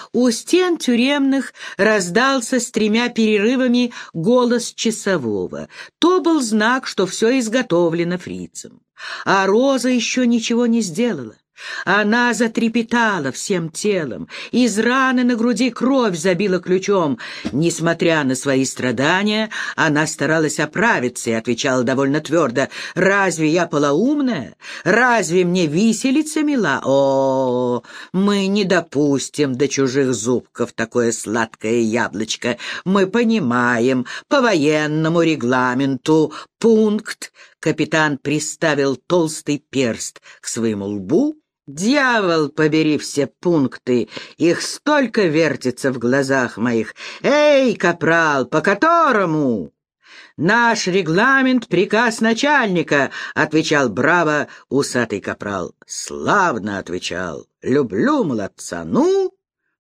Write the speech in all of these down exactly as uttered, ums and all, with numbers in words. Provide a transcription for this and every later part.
У стен тюремных раздался с тремя перерывами голос часового. То был знак, что все изготовлено фрицем. А Роза еще ничего не сделала. Она затрепетала всем телом, из раны на груди кровь забила ключом. Несмотря на свои страдания, она старалась оправиться и отвечала довольно твердо: «Разве я полоумная? Разве мне виселица мила? О, мы не допустим до чужих зубков такое сладкое яблочко. Мы понимаем по военному регламенту пункт». Капитан приставил толстый перст к своему лбу. «Дьявол побери все пункты, их столько вертится в глазах моих. Эй, капрал, по которому?» «Наш регламент — приказ начальника», — отвечал браво усатый капрал. «Славно отвечал. Люблю молодца. Ну?»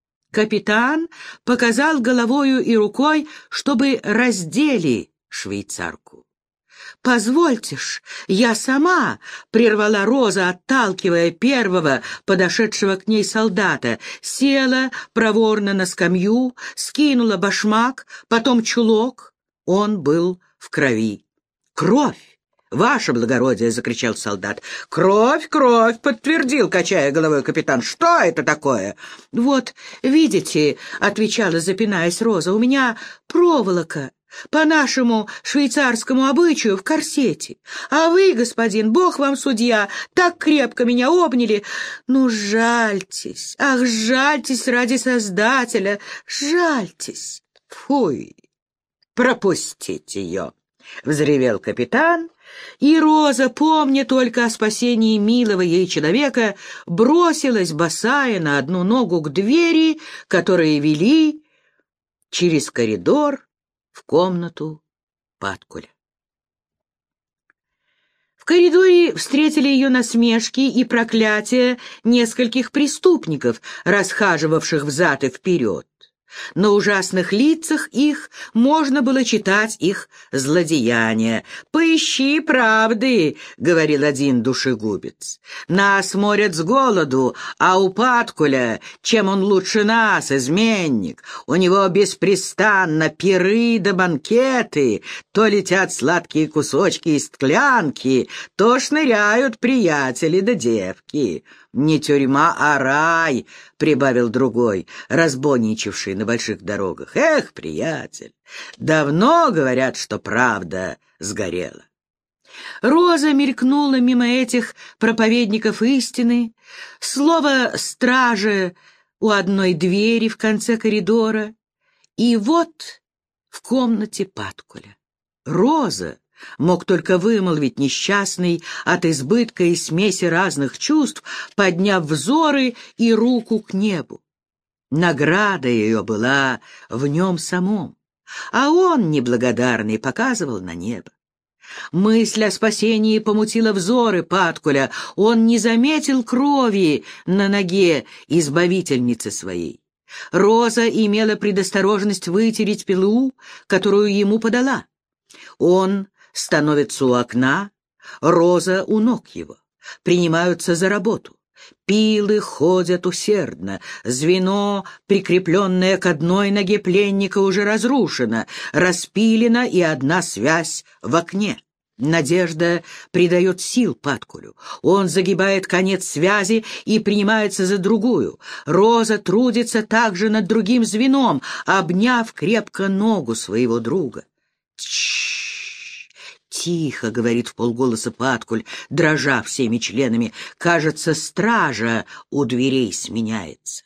Капитан показал головою и рукой, чтобы раздели швейцарку. «Позвольте ж, я сама!» — прервала Роза, отталкивая первого подошедшего к ней солдата. Села проворно на скамью, скинула башмак, потом чулок. Он был в крови. «Кровь! Ваше благородие!» — закричал солдат. «Кровь, кровь!» — подтвердил, качая головой капитан. «Что это такое?» «Вот, видите!» — отвечала, запинаясь Роза. «У меня проволока. По нашему швейцарскому обычаю в корсете. А вы, господин, бог вам судья, так крепко меня обняли. Ну, жальтесь, ах, жальтесь ради Создателя, жальтесь!» «Фуй, пропустите ее!» — взревел капитан, и Роза, помня только о спасении милого ей человека, бросилась босая на одну ногу к двери, которые вели через коридор в комнату Паткуля. В коридоре встретили ее насмешки и проклятия нескольких преступников, расхаживавших взад и вперед. На ужасных лицах их можно было читать их злодеяния. «Поищи правды», — говорил один душегубец. «Нас морят с голоду, а у Паткуля, чем он лучше нас, изменник? У него беспрестанно пиры да банкеты, то летят сладкие кусочки из склянки, то шныряют приятели да девки. Не тюрьма, а рай», — прибавил другой, разбойничавший на больших дорогах. «Эх, приятель, давно говорят, что правда сгорела». Роза мелькнула мимо этих проповедников истины, слово «стража» у одной двери в конце коридора, и вот в комнате Паткуля. «Роза!» мог только вымолвить несчастный от избытка и смеси разных чувств, подняв взоры и руку к небу. Награда ее была в нем самом, а он, неблагодарный, показывал на небо. Мысль о спасении помутила взоры Паткуля, он не заметил крови на ноге избавительницы своей. Роза имела предосторожность вытереть пилу, которую ему подала. Он становится у окна, Роза у ног его, принимаются за работу. Пилы ходят усердно, звено, прикрепленное к одной ноге пленника, уже разрушено, распилена и одна связь в окне. Надежда придает сил Паткулю. Он загибает конец связи и принимается за другую. Роза трудится также над другим звеном, обняв крепко ногу своего друга. «Тш-ш-ш! Тихо!» — говорит вполголоса Паткуль, дрожа всеми членами. «Кажется, стража у дверей сменяется».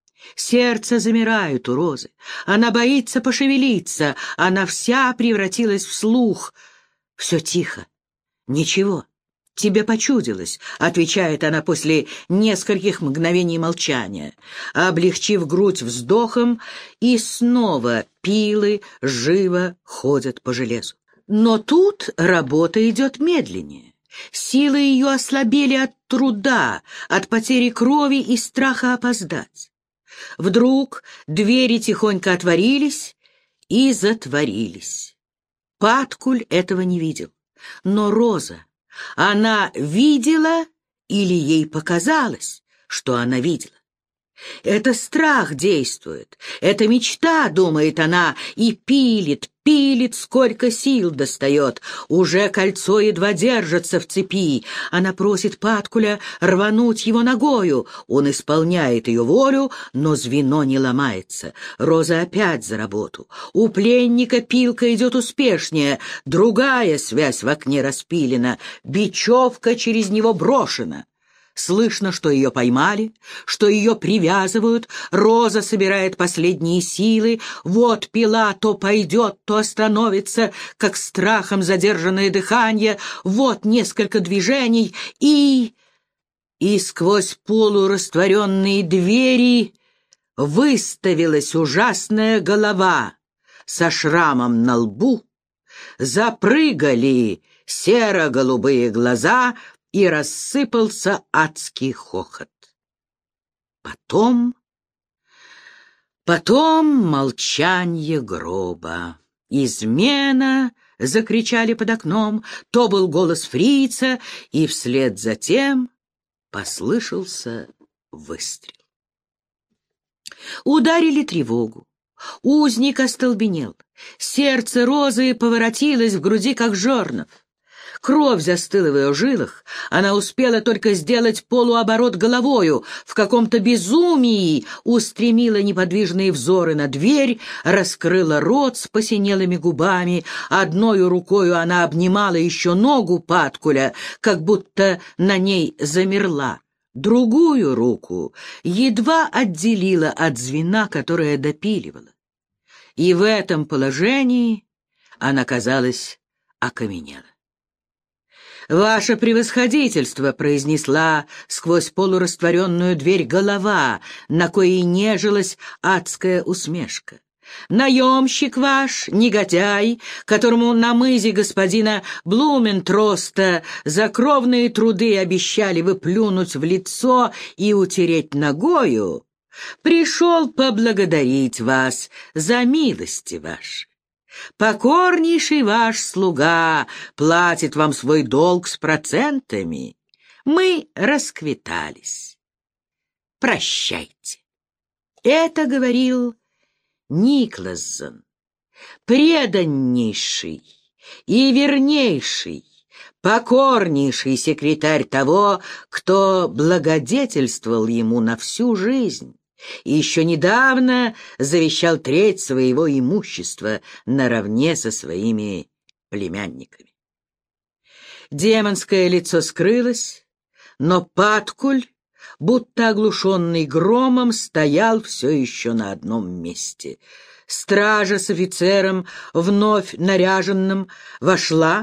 Сердце замирает у Розы. Она боится пошевелиться. Она вся превратилась в слух. «Все тихо. Ничего. Тебе почудилось», — отвечает она после нескольких мгновений молчания, облегчив грудь вздохом, и снова пилы живо ходят по железу. Но тут работа идет медленнее. Силы ее ослабели от труда, от потери крови и страха опоздать. Вдруг двери тихонько отворились и затворились. Паткуль этого не видел. Но Роза, она видела или ей показалось, что она видела? Это страх действует, это мечта, думает она, и пилит, пилит, сколько сил достает. Уже кольцо едва держится в цепи. Она просит Паткуля рвануть его ногою. Он исполняет ее волю, но звено не ломается. Роза опять за работу. У пленника пилка идет успешнее. Другая связь в окне распилена. Бечевка через него брошена. Слышно, что ее поймали, что ее привязывают. Роза собирает последние силы. Вот пила то пойдет, то остановится, как страхом задержанное дыхание. Вот несколько движений, и... И сквозь полурастворенные двери выставилась ужасная голова со шрамом на лбу. Запрыгали серо-голубые глаза, и рассыпался адский хохот. Потом... Потом молчанье гроба. «Измена!» — закричали под окном. То был голос фрица, и вслед за тем послышался выстрел. Ударили тревогу. Узник остолбенел. Сердце Розы поворотилось в груди, как жернов. Кровь застыла в ее жилах, она успела только сделать полуоборот головою, в каком-то безумии устремила неподвижные взоры на дверь, раскрыла рот с посинелыми губами, одной рукою она обнимала еще ногу Паткуля, как будто на ней замерла, другую руку едва отделила от звена, которое допиливала. И в этом положении она, казалось, окаменела. «Ваше превосходительство», — произнесла сквозь полурастворенную дверь голова, на коей нежилась адская усмешка. «Наемщик ваш, негодяй, которому на мызе господина Блументроста за кровные труды обещали вы плюнуть в лицо и утереть ногою, пришел поблагодарить вас за милости ваши. Покорнейший ваш слуга платит вам свой долг с процентами. Мы расквитались. Прощайте». Это говорил Никлассон, преданнейший и вернейший, покорнейший секретарь того, кто благодетельствовал ему на всю жизнь и еще недавно завещал треть своего имущества наравне со своими племянниками. Демонское лицо скрылось, но Паткуль, будто оглушенный громом, стоял все еще на одном месте. Стража с офицером, вновь наряженным, вошла.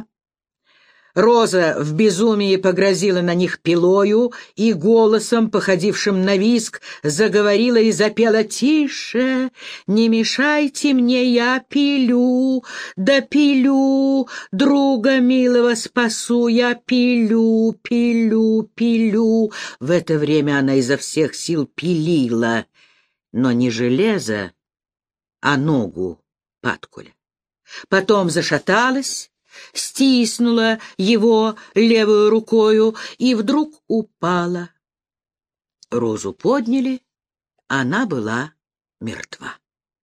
Роза в безумии погрозила на них пилою и голосом, походившим на визг, заговорила и запела: «Тише, не мешайте мне, я пилю, да пилю, друга милого спасу, я пилю, пилю, пилю». В это время она изо всех сил пилила, но не железо, а ногу Паткуля. Потом зашаталась, стиснула его левую рукою и вдруг упала. Розу подняли, она была мертва.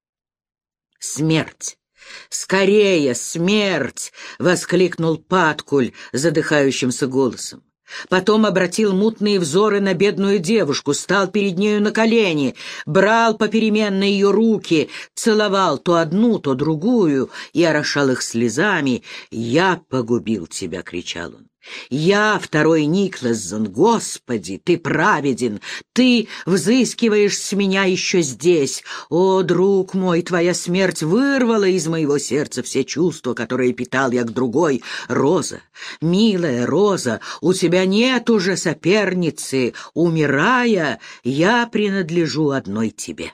«Смерть! Скорее, смерть!» — воскликнул Паткуль задыхающимся голосом. Потом обратил мутные взоры на бедную девушку, стал перед нею на колени, брал попеременно ее руки, целовал то одну, то другую и орошал их слезами. «Я погубил тебя!» — кричал он. «Я, второй Никлассон, Господи, ты праведен, ты взыскиваешь с меня еще здесь. О, друг мой, твоя смерть вырвала из моего сердца все чувства, которые питал я к другой. Роза, милая Роза, у тебя нет уже соперницы, умирая, я принадлежу одной тебе».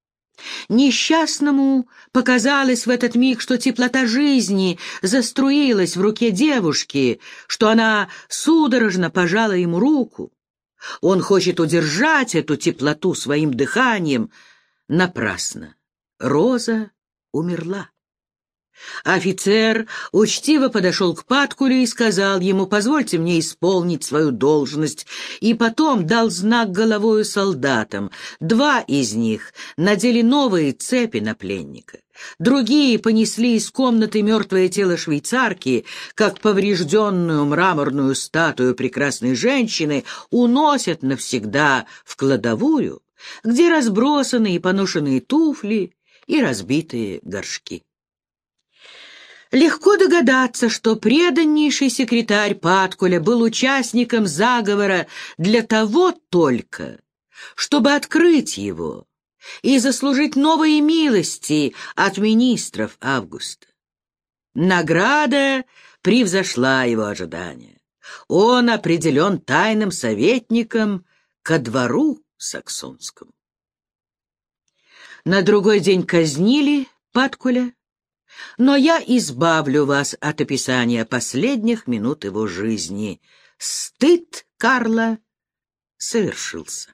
Несчастному показалось в этот миг, что теплота жизни заструилась в руке девушки, что она судорожно пожала ему руку. Он хочет удержать эту теплоту своим дыханием. Напрасно. Роза умерла. Офицер учтиво подошел к Паткуле и сказал ему: «Позвольте мне исполнить свою должность», и потом дал знак головою солдатам. Два из них надели новые цепи на пленника. Другие понесли из комнаты мертвое тело швейцарки, как поврежденную мраморную статую прекрасной женщины уносят навсегда в кладовую, где разбросаны и поношенные туфли, и разбитые горшки. Легко догадаться, что преданнейший секретарь Паткуля был участником заговора для того только, чтобы открыть его и заслужить новые милости от министров Августа. Награда превзошла его ожидания. Он определен тайным советником ко двору саксонскому. На другой день казнили Паткуля, но я избавлю вас от описания последних минут его жизни. Стыд Карла совершился.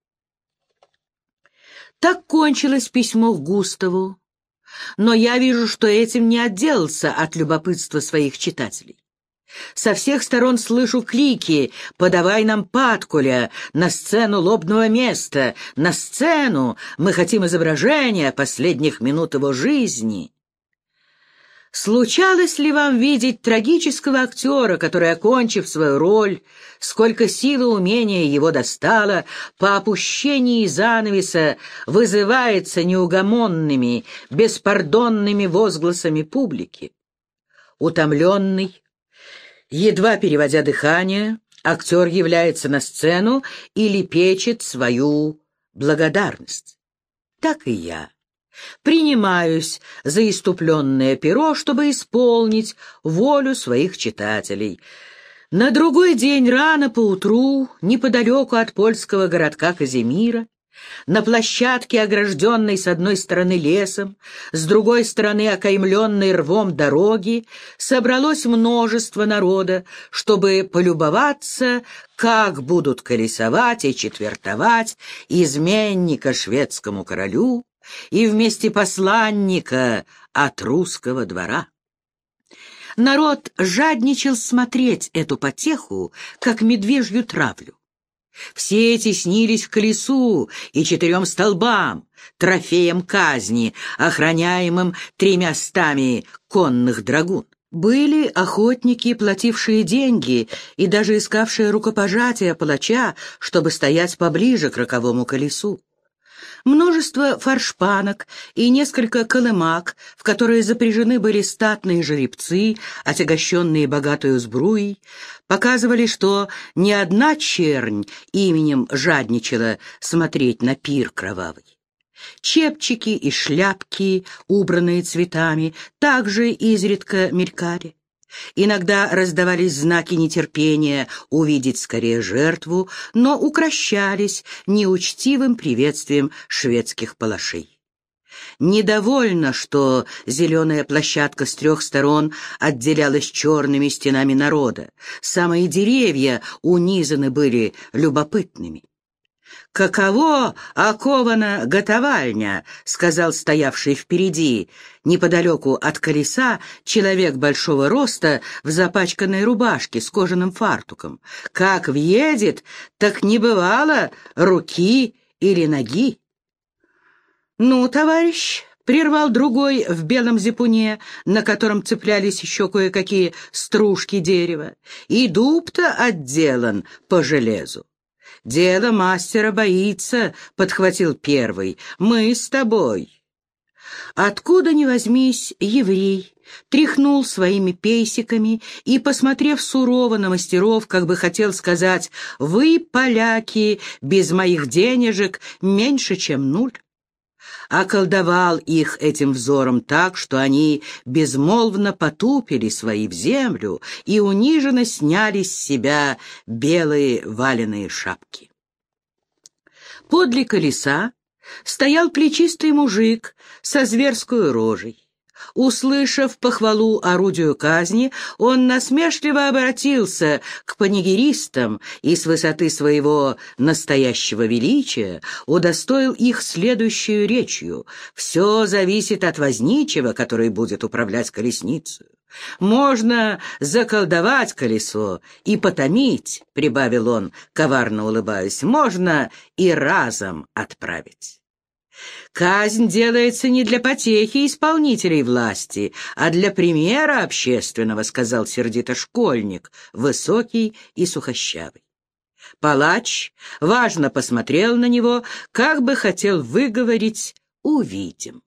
Так кончилось письмо к Густаву, но я вижу, что этим не отделался от любопытства своих читателей. Со всех сторон слышу крики: «Подавай нам Паткуля! На сцену лобного места! На сцену! Мы хотим изображения последних минут его жизни!» Случалось ли вам видеть трагического актера, который, окончив свою роль, сколько силы и умения его достало, по опущении занавеса вызывается неугомонными, беспардонными возгласами публики? Утомленный, едва переводя дыхание, актер является на сцену и лепечет свою благодарность. Так и я принимаюсь за иступленное перо, чтобы исполнить волю своих читателей. На другой день рано поутру, неподалеку от польского городка Казимира, на площадке, огражденной с одной стороны лесом, с другой стороны окаймленной рвом дороги, собралось множество народа, чтобы полюбоваться, как будут колесовать и четвертовать изменника шведскому королю и вместе посланника от русского двора. Народ жадничал смотреть эту потеху, как медвежью травлю. Все теснились к колесу и четырем столбам, трофеям казни, охраняемым тремястами конных драгун. Были охотники, платившие деньги и даже искавшие рукопожатия палача, чтобы стоять поближе к роковому колесу. Множество форшпанок и несколько колымак, в которые запряжены были статные жеребцы, отягощенные богатую сбруей, показывали, что ни одна чернь именем жадничала смотреть на пир кровавый. Чепчики и шляпки, убранные цветами, также изредка мелькали. Иногда раздавались знаки нетерпения увидеть скорее жертву, но укращались неучтивым приветствием шведских палашей. Недовольно, что зеленая площадка с трех сторон отделялась черными стенами народа. Самые деревья унизаны были любопытными. «Каково окована готовальня», — сказал стоявший впереди, неподалеку от колеса, человек большого роста в запачканной рубашке с кожаным фартуком. «Как въедет, так не бывало руки или ноги». «Ну, товарищ», — прервал другой в белом зипуне, на котором цеплялись еще кое-какие стружки дерева, «и дуб-то отделан по железу». «Дело мастера боится», — подхватил первый, — «мы с тобой». Откуда ни возьмись, еврей тряхнул своими пейсиками и, посмотрев сурово на мастеров, как бы хотел сказать: «Вы, поляки, без моих денежек меньше, чем нуль». Околдовал их этим взором так, что они безмолвно потупили свои в землю и униженно сняли с себя белые валеные шапки. Подле колеса стоял плечистый мужик со зверской рожей. Услышав похвалу орудию казни, он насмешливо обратился к панигеристам и с высоты своего настоящего величия удостоил их следующую речью: «Все зависит от возничего, который будет управлять колесницей. Можно заколдовать колесо и потомить», — прибавил он, коварно улыбаясь, — «можно и разом отправить». «Казнь делается не для потехи исполнителей власти, а для примера общественного», — сказал сердито школьник, высокий и сухощавый. Палач важно посмотрел на него, как бы хотел выговорить «увидим».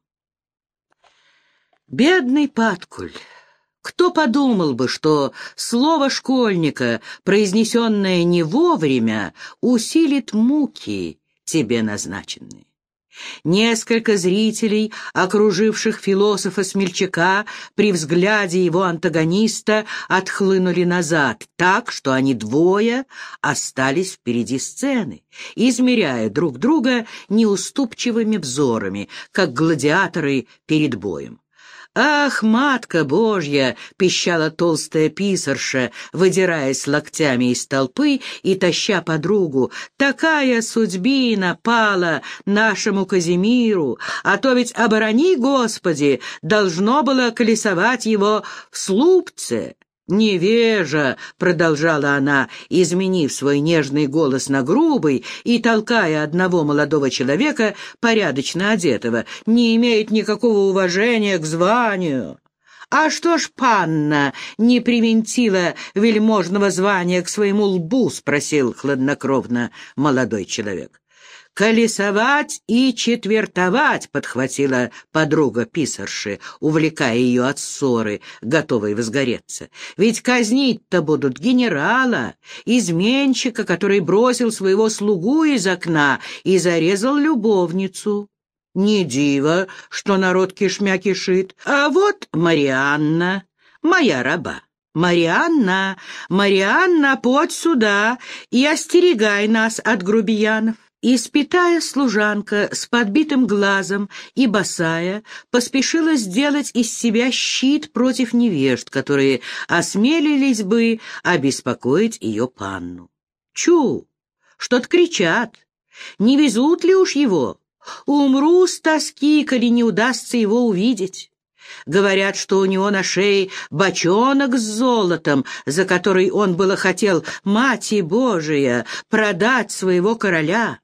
Бедный Паткуль! Кто подумал бы, что слово школьника, произнесенное не вовремя, усилит муки, тебе назначенные? Несколько зрителей, окруживших философа-смельчака, при взгляде его антагониста отхлынули назад, так, что они двое остались впереди сцены, измеряя друг друга неуступчивыми взорами, как гладиаторы перед боем. «Ах, Матка Божья!» — пищала толстая писарша, выдираясь локтями из толпы и таща подругу. «Такая судьбина пала нашему Казимиру, а то ведь, оборони Господи, должно было колесовать его в Слупце». «Невежа!» — продолжала она, изменив свой нежный голос на грубый и толкая одного молодого человека, порядочно одетого, «не имеет никакого уважения к званию». «А что ж панна не привинтила вельможного звания к своему лбу?» — спросил хладнокровно молодой человек. «Колесовать и четвертовать», — подхватила подруга писарши, увлекая ее от ссоры, готовой возгореться. «Ведь казнить-то будут генерала, изменщика, который бросил своего слугу из окна и зарезал любовницу. Не диво, что народ кишмя кишит. А вот Марианна, моя раба. Марианна, Марианна, подь сюда и остерегай нас от грубиянов». Испитая служанка с подбитым глазом и босая поспешила сделать из себя щит против невежд, которые осмелились бы обеспокоить ее панну. «Чу! Что-то кричат! Не везут ли уж его? Умру с тоски, коли не удастся его увидеть. Говорят, что у него на шее бочонок с золотом, за который он было хотел, Мати Божия, продать своего короля».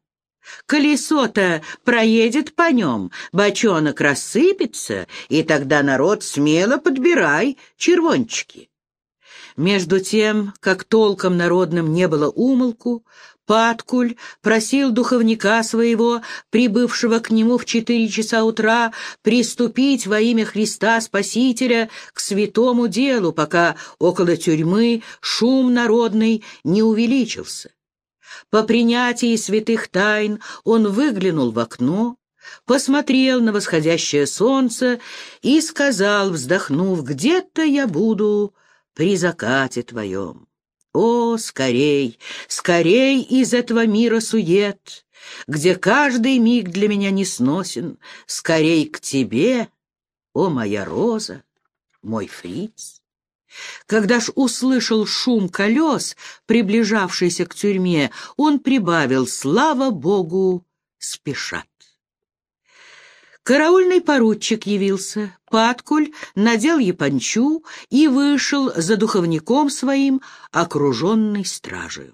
Колесо-то проедет по нем, бочонок рассыпется, и тогда народ смело подбирай червончики. Между тем, как толком народным не было умолку, Паткуль просил духовника своего, прибывшего к нему в четыре часа утра, приступить во имя Христа Спасителя к святому делу, пока около тюрьмы шум народный не увеличился. По принятии святых тайн он выглянул в окно, посмотрел на восходящее солнце и сказал, вздохнув, «Где-то я буду при закате твоем. О, скорей, скорей из этого мира сует, где каждый миг для меня несносен, скорей к тебе, о, моя роза, мой фриц». Когда ж услышал шум колес, приближавшийся к тюрьме, он прибавил «Слава Богу, спешат». Караульный поручик явился. Паткуль надел япончу и вышел за духовником своим, окруженный стражею.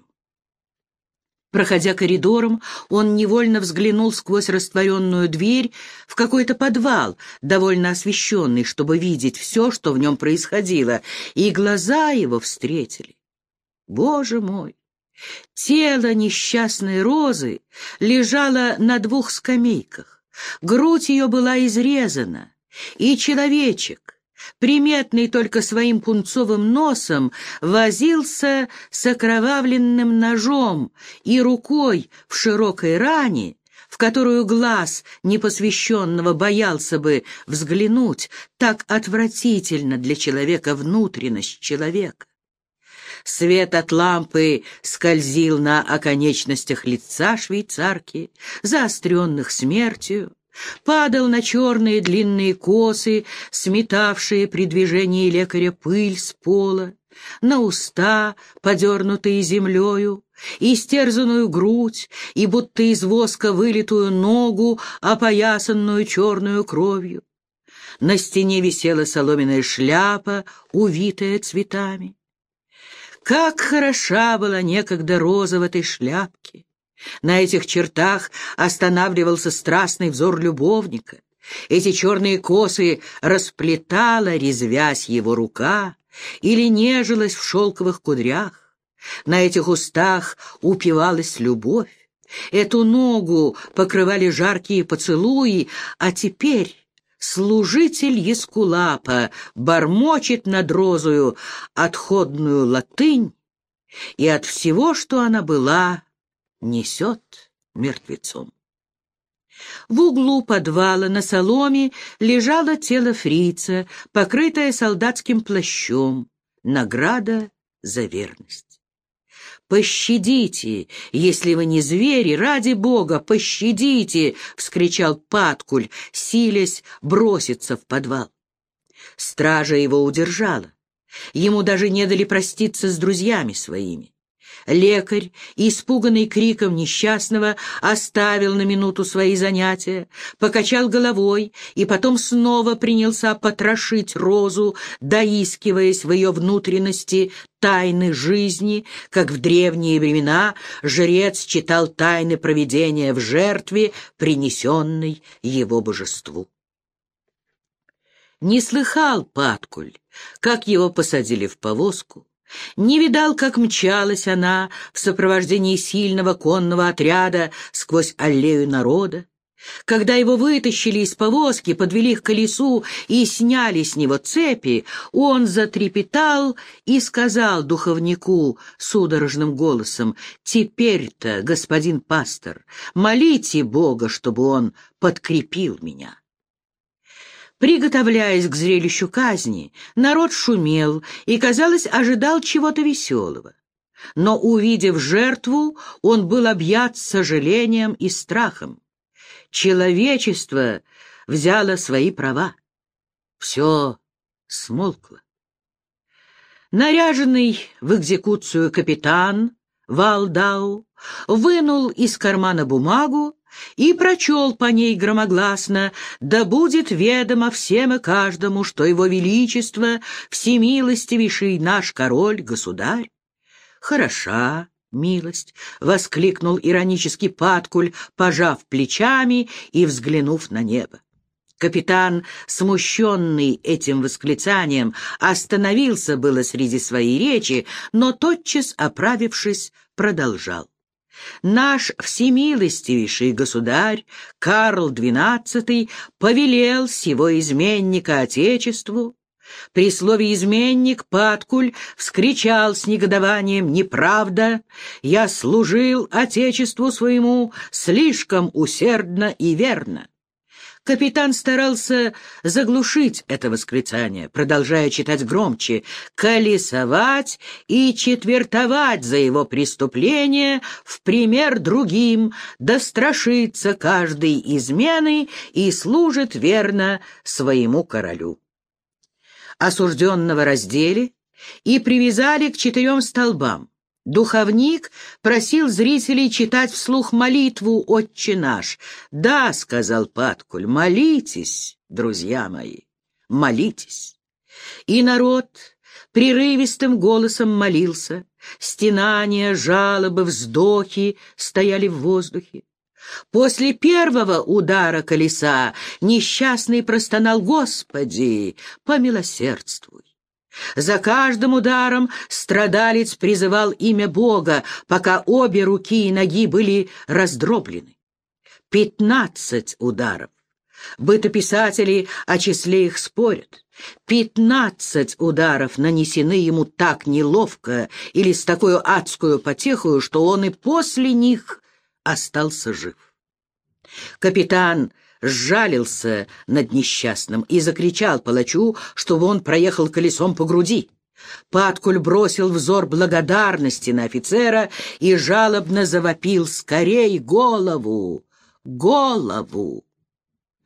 Проходя коридором, он невольно взглянул сквозь растворенную дверь в какой-то подвал, довольно освещенный, чтобы видеть все, что в нем происходило, и глаза его встретили. Боже мой! Тело несчастной Розы лежало на двух скамейках, грудь ее была изрезана, и человечек, приметный только своим пунцовым носом, возился с окровавленным ножом и рукой в широкой ране, в которую глаз непосвященного боялся бы взглянуть, так отвратительно для человека внутренность человека. Свет от лампы скользил на оконечностях лица швейцарки, заостренных смертью, падал на черные длинные косы, сметавшие при движении лекаря пыль с пола, на уста, подернутые землею, истерзанную грудь и будто из воска вылитую ногу, опоясанную черную кровью. На стене висела соломенная шляпа, увитая цветами. Как хороша была некогда роза в этой шляпке! На этих чертах останавливался страстный взор любовника. Эти черные косы расплетала, резвясь его рука, или нежилась в шелковых кудрях. На этих устах упивалась любовь. Эту ногу покрывали жаркие поцелуи, а теперь служитель Эскулапа бормочет над розою отходную латынь, и от всего, что она была, несет мертвецом. В углу подвала на соломе лежало тело фрица, покрытое солдатским плащом, награда за верность. «Пощадите, если вы не звери, ради Бога, пощадите!» — вскричал Паткуль, силясь броситься в подвал. Стража его удержала. Ему даже не дали проститься с друзьями своими. Лекарь, испуганный криком несчастного, оставил на минуту свои занятия, покачал головой и потом снова принялся потрошить розу, доискиваясь в ее внутренности тайны жизни, как в древние времена жрец читал тайны провидения в жертве, принесенной его божеству. Не слыхал Паткуль, как его посадили в повозку, не видал, как мчалась она в сопровождении сильного конного отряда сквозь аллею народа. Когда его вытащили из повозки, подвели к колесу и сняли с него цепи, он затрепетал и сказал духовнику судорожным голосом: «Теперь-то, господин пастор, молите Бога, чтобы он подкрепил меня». Приготовляясь к зрелищу казни, народ шумел и, казалось, ожидал чего-то веселого. Но, увидев жертву, он был объят сожалением и страхом. Человечество взяло свои права. Все смолкло. Наряженный в экзекуцию капитан Валдау вынул из кармана бумагу и прочел по ней громогласно: «Да будет ведомо всем и каждому, что его величество, всемилостивейший наш король-государь». «Хороша милость!» — воскликнул иронически Паткуль, пожав плечами и взглянув на небо. Капитан, смущенный этим восклицанием, остановился было среди своей речи, но тотчас, оправившись, продолжал. «Наш всемилостивейший государь Карл двенадцатый повелел сего изменника Отечеству». При слове «изменник» Паткуль вскричал с негодованием: «Неправда! Я служил Отечеству своему слишком усердно и верно». Капитан старался заглушить это восклицание, продолжая читать громче: «Колесовать и четвертовать за его преступление в пример другим, да страшится каждой измены и служит верно своему королю». Осужденного раздели и привязали к четырем столбам. Духовник просил зрителей читать вслух молитву «Отче наш». «Да», — сказал Паткуль, — «молитесь, друзья мои, молитесь». И народ прерывистым голосом молился. Стенания, жалобы, вздохи стояли в воздухе. После первого удара колеса несчастный простонал: «Господи, помилосердствуй». За каждым ударом страдалец призывал имя Бога, пока обе руки и ноги были раздроблены. Пятнадцать ударов. Бытописатели о числе их спорят. Пятнадцать ударов нанесены ему так неловко или с такой адскую потехою, что он и после них остался жив. Капитан сжалился над несчастным и закричал палачу, чтобы он проехал колесом по груди. Паткуль бросил взор благодарности на офицера и жалобно завопил: «Скорей голову! Голову!»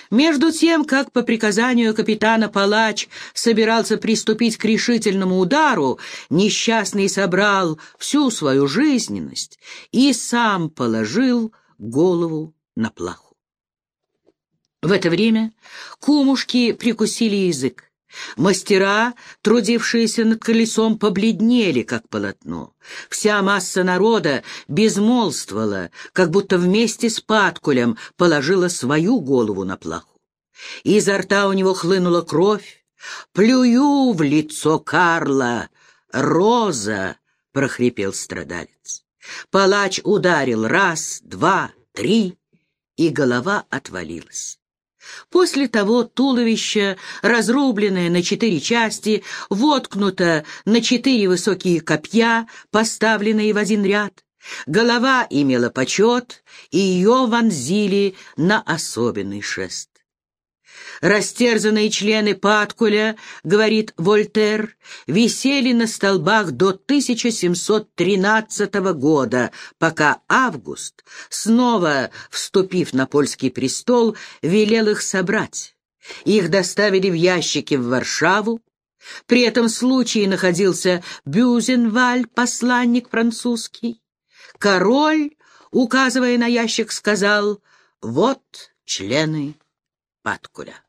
Между тем, как по приказанию капитана Палач собирался приступить к решительному удару, несчастный собрал всю свою жизненность и сам положил голову на плаху. В это время кумушки прикусили язык. Мастера, трудившиеся над колесом, побледнели, как полотно. Вся масса народа безмолвствовала, как будто вместе с Паткулем положила свою голову на плаху. Изо рта у него хлынула кровь. «Плюю в лицо Карла! Роза!» — прохрипел страдалец. Палач ударил раз, два, три, и голова отвалилась. После того туловище, разрубленное на четыре части, воткнуто на четыре высокие копья, поставленные в один ряд. Голова имела почет, и ее вонзили на особенный шест. Растерзанные члены Паткуля, говорит Вольтер, висели на столбах до тысяча семьсот тринадцатого года, пока Август, снова вступив на польский престол, велел их собрать. Их доставили в ящики в Варшаву. При этом случае находился Бюзенваль, посланник французский. Король, указывая на ящик, сказал: «Вот члены Паткуля».